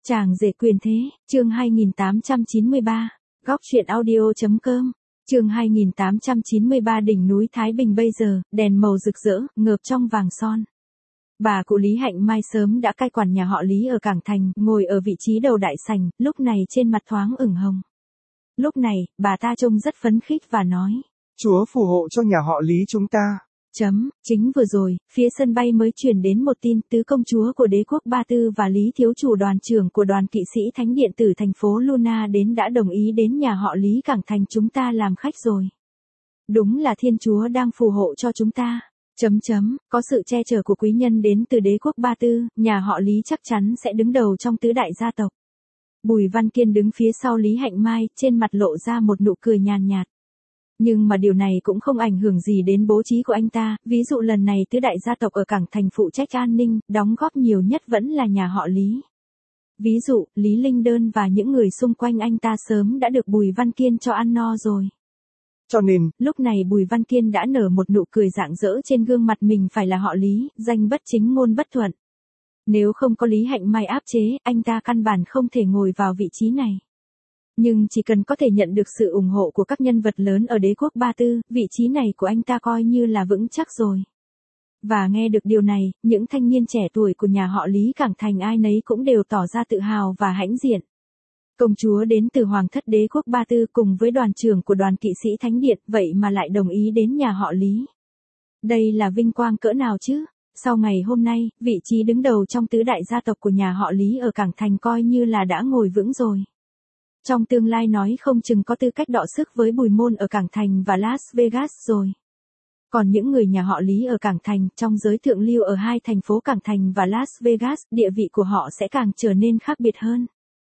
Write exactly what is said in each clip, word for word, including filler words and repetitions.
Chàng rể quyền thế, chương hai nghìn tám trăm chín mươi ba, góc truyện audio.com, chương hai nghìn tám trăm chín mươi ba đỉnh núi Thái Bình bây giờ, đèn màu rực rỡ, ngợp trong vàng son. Bà cụ Lý Hạnh Mai sớm đã cai quản nhà họ Lý ở Cảng Thành, ngồi ở vị trí đầu đại sảnh, lúc này trên mặt thoáng ửng hồng. Lúc này, bà ta trông rất phấn khích và nói. Chúa phù hộ cho nhà họ Lý chúng ta. Chấm, chính vừa rồi, phía sân bay mới truyền đến một tin tứ công chúa của đế quốc Ba Tư và Lý thiếu chủ đoàn trưởng của đoàn kỵ sĩ Thánh Điện Tử thành phố Luna đến đã đồng ý đến nhà họ Lý Cảng Thành chúng ta làm khách rồi. Đúng là Thiên Chúa đang phù hộ cho chúng ta. Chấm chấm, có sự che chở của quý nhân đến từ đế quốc Ba Tư, nhà họ Lý chắc chắn sẽ đứng đầu trong tứ đại gia tộc. Bùi Văn Kiên đứng phía sau Lý Hạnh Mai, trên mặt lộ ra một nụ cười nhàn nhạt. Nhưng mà điều này cũng không ảnh hưởng gì đến bố trí của anh ta, ví dụ lần này tứ đại gia tộc ở Cảng Thành phụ trách an ninh, đóng góp nhiều nhất vẫn là nhà họ Lý. Ví dụ, Lý Linh Đơn và những người xung quanh anh ta sớm đã được Bùi Văn Kiên cho ăn no rồi. Cho nên, lúc này Bùi Văn Kiên đã nở một nụ cười rạng rỡ trên gương mặt mình phải là họ Lý, danh bất chính ngôn bất thuận. Nếu không có Lý Hạnh Mai áp chế, anh ta căn bản không thể ngồi vào vị trí này. Nhưng chỉ cần có thể nhận được sự ủng hộ của các nhân vật lớn ở đế quốc Ba Tư, vị trí này của anh ta coi như là vững chắc rồi. Và nghe được điều này, những thanh niên trẻ tuổi của nhà họ Lý Cảng Thành ai nấy cũng đều tỏ ra tự hào và hãnh diện. Công chúa đến từ Hoàng thất đế quốc Ba Tư cùng với đoàn trưởng của đoàn kỵ sĩ Thánh Điện, vậy mà lại đồng ý đến nhà họ Lý. Đây là vinh quang cỡ nào chứ? Sau ngày hôm nay, vị trí đứng đầu trong tứ đại gia tộc của nhà họ Lý ở Cảng Thành coi như là đã ngồi vững rồi. Trong tương lai nói không chừng có tư cách đọ sức với Bùi Môn ở Cảng Thành và Las Vegas rồi. Còn những người nhà họ Lý ở Cảng Thành, trong giới thượng lưu ở hai thành phố Cảng Thành và Las Vegas, địa vị của họ sẽ càng trở nên khác biệt hơn.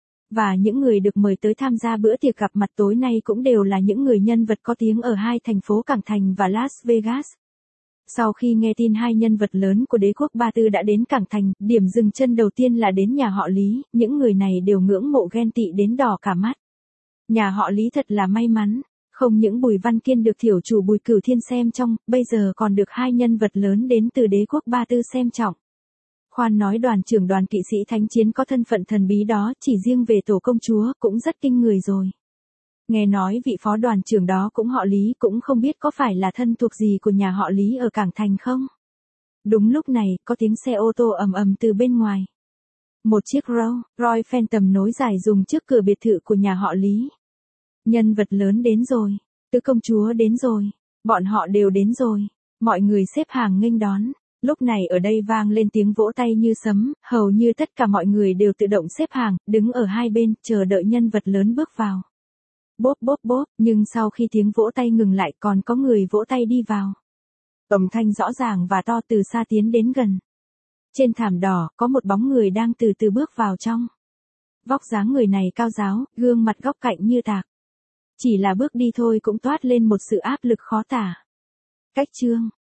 Và những người được mời tới tham gia bữa tiệc gặp mặt tối nay cũng đều là những người nhân vật có tiếng ở hai thành phố Cảng Thành và Las Vegas. Sau khi nghe tin hai nhân vật lớn của đế quốc Ba Tư đã đến Cảng Thành, điểm dừng chân đầu tiên là đến nhà họ Lý, những người này đều ngưỡng mộ ghen tị đến đỏ cả mắt. Nhà họ Lý thật là may mắn, không những Bùi Văn Kiên được thiểu chủ Bùi Cửu Thiên xem trọng, bây giờ còn được hai nhân vật lớn đến từ đế quốc Ba Tư xem trọng. Khoan nói đoàn trưởng đoàn kỵ sĩ Thánh Chiến có thân phận thần bí đó, chỉ riêng về tổ công chúa cũng rất kinh người rồi. Nghe nói vị phó đoàn trưởng đó cũng họ Lý, cũng không biết có phải là thân thuộc gì của nhà họ Lý ở Cảng Thành không? Đúng lúc này, có tiếng xe ô tô ầm ầm từ bên ngoài. Một chiếc Rolls Royce Phantom nối dài dùng trước cửa biệt thự của nhà họ Lý. Nhân vật lớn đến rồi, tứ công chúa đến rồi, bọn họ đều đến rồi, mọi người xếp hàng nghênh đón. Lúc này ở đây vang lên tiếng vỗ tay như sấm, hầu như tất cả mọi người đều tự động xếp hàng, đứng ở hai bên, chờ đợi nhân vật lớn bước vào. Bốp bốp bốp, nhưng sau khi tiếng vỗ tay ngừng lại còn có người vỗ tay đi vào. Âm thanh rõ ràng và to từ xa tiến đến gần. Trên thảm đỏ, có một bóng người đang từ từ bước vào trong. Vóc dáng người này cao ráo, gương mặt góc cạnh như tạc. Chỉ là bước đi thôi cũng toát lên một sự áp lực khó tả. Cách chương,